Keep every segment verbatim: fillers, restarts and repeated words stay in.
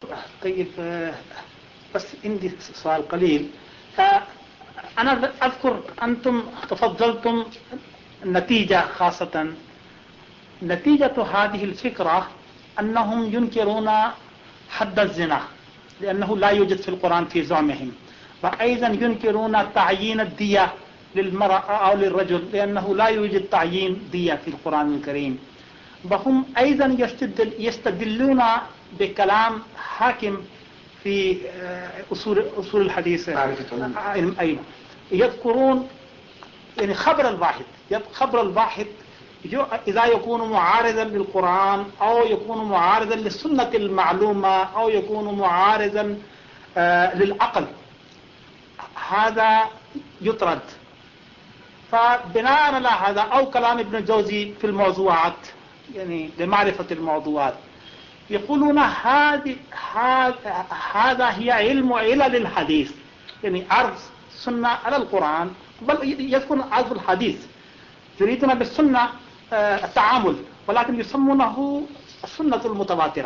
طيب بس عندي سؤال قليل. أنا أذكر أنتم تفضلتم النتيجة، خاصة نتيجة هذه الفكرة أنهم ينكرون حد الزنا لأنه لا يوجد في القرآن في زعمهم، وأيضا ينكرون تعيين الدية للمرأة أو للرجل لأنه لا يوجد تعيين دية في القرآن الكريم. وهم أيضا يستدل يستدلون بكلام حاكم في أصول أصول الحديث، أيضا يذكرون يعني خبر الواحد خبر الواحد إذا يكون معارضا للقرآن أو يكون معارضا للسنة المعلومة أو يكون معارضا للعقل هذا يطرد. فبناء على هذا أو كلام ابن الجوزي في الموضوعات، يعني لمعرفة الموضوعات، يقولون هذه هذا هي علم علل الحديث، يعني عرض السنة على القرآن، بل يذكر عرض الحديث. يريدون بالسنة التعامل ولكن يسمونه السنة المتواترة.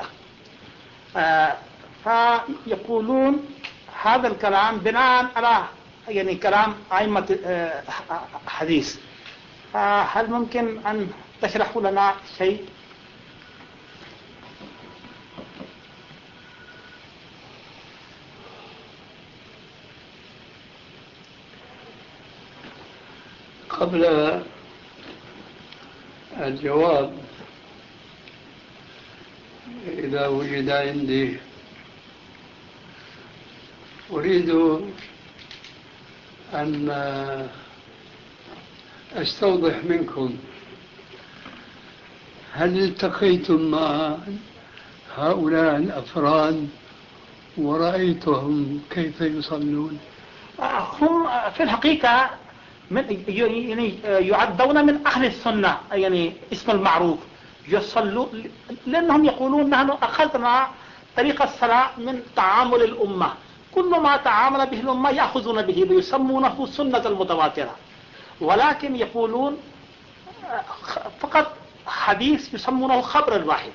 فيقولون هذا الكلام بناء على يعني كلام أئمة حديث. هل ممكن أن تشرحوا لنا شيء؟ قبل الجواب، إذا وجد عندي، أريد أن أستوضح منكم، هل التقيتم مع هؤلاء الأفراد ورأيتهم كيف يصلون؟ هم في الحقيقة من يعني يعدون من أهل السنة، يعني اسم المعروف، يصلوا لأنهم يقولون نحن أخذنا طريق الصلاة من تعامل الأمة، كل ما تعامل به الأمة يأخذون به ويسمونه سنة المتواترة. ولكن يقولون فقط حديث يسمونه خبر الواحد.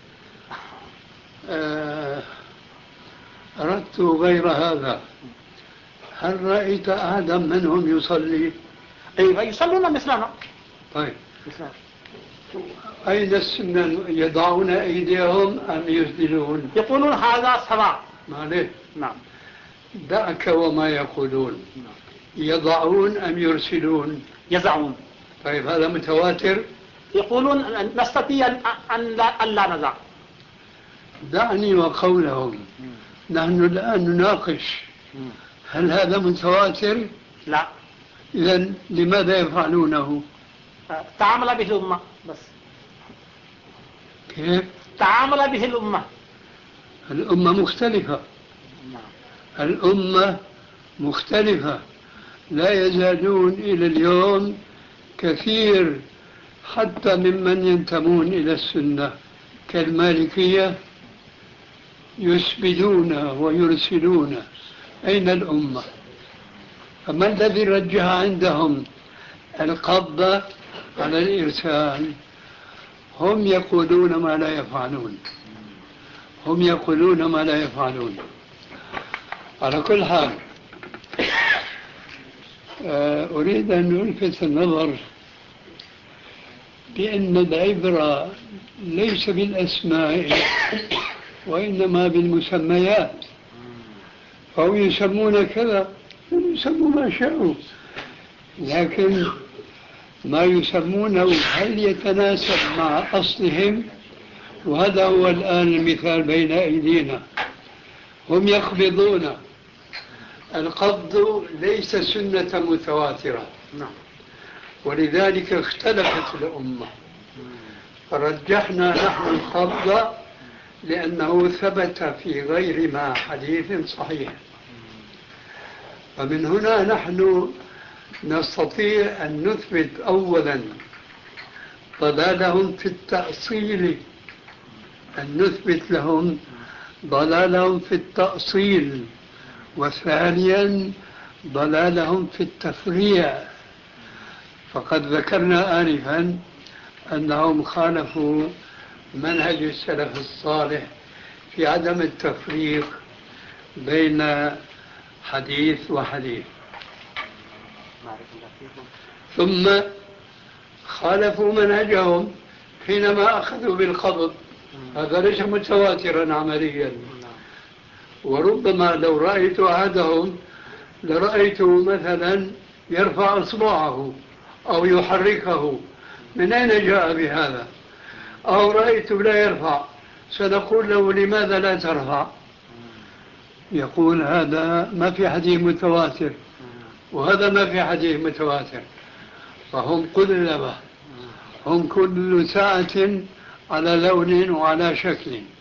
أردت غير هذا، هل رأيت أحدا منهم يصلي؟ أيوة يصلون مثلنا. طيب مثلنا. أين السنة؟ يضعون أيديهم أم يسدلون؟ يقولون هذا صلاة. معليه. نعم. دعك وما يقولون. يضعون أم يرسلون؟ يضعون. طيب هذا متواتر؟ يقولون نستطيع أن لا, أن لا نضع. دعني وقولهم. نحن الآن نناقش هل هذا متواتر؟ لا. إذن لماذا يفعلونه؟ تعامل به الأمة بس. كيف؟ تعامل به الأمة. الأمة مختلفة. نعم. الأمة مختلفة، لا يزالون إلى اليوم كثير حتى ممن ينتمون إلى السنة كالمالكية يسبدون ويرسلون. أين الأمة؟ فما الذي رجح عندهم القبض على الإرسال؟ هم يقولون ما لا يفعلون، هم يقولون ما لا يفعلون. على كل حال أريد أن ألفت النظر بأن العبرة ليس بالأسماء وإنما بالمسميات، فهم يسمون كذا يسمون ما شاءوا، لكن ما يسمونه هل يتناسب مع أصلهم؟ وهذا هو الآن المثال بين أيدينا. هم يقبضون، القبض ليس سنة متواترة، ولذلك اختلفت الأمة، فرجحنا نحن القبض لأنه ثبت في غير ما حديث صحيح. فمن هنا نحن نستطيع أن نثبت أولا ضلالهم في التأصيل، أن نثبت لهم ضلالهم في التأصيل، وثانيا ضلالهم في التفريع. فقد ذكرنا آنفا أنهم خالفوا منهج السلف الصالح في عدم التفريق بين حديث وحديث. ثم خالفوا منهجهم حينما أخذوا بالقبض، هذا ليس متواترا عمليا. وربما لو رأيت أحدهم لرأيت مثلا يرفع إصبعه أو يحركه، من أين جاء بهذا؟ أو رأيت لا يرفع، سنقول له لماذا لا ترفع؟ يقول هذا ما في حديث متواتر وهذا ما في حديث متواتر. فهم قلبة، هم كل ساعة على لون وعلى شكل.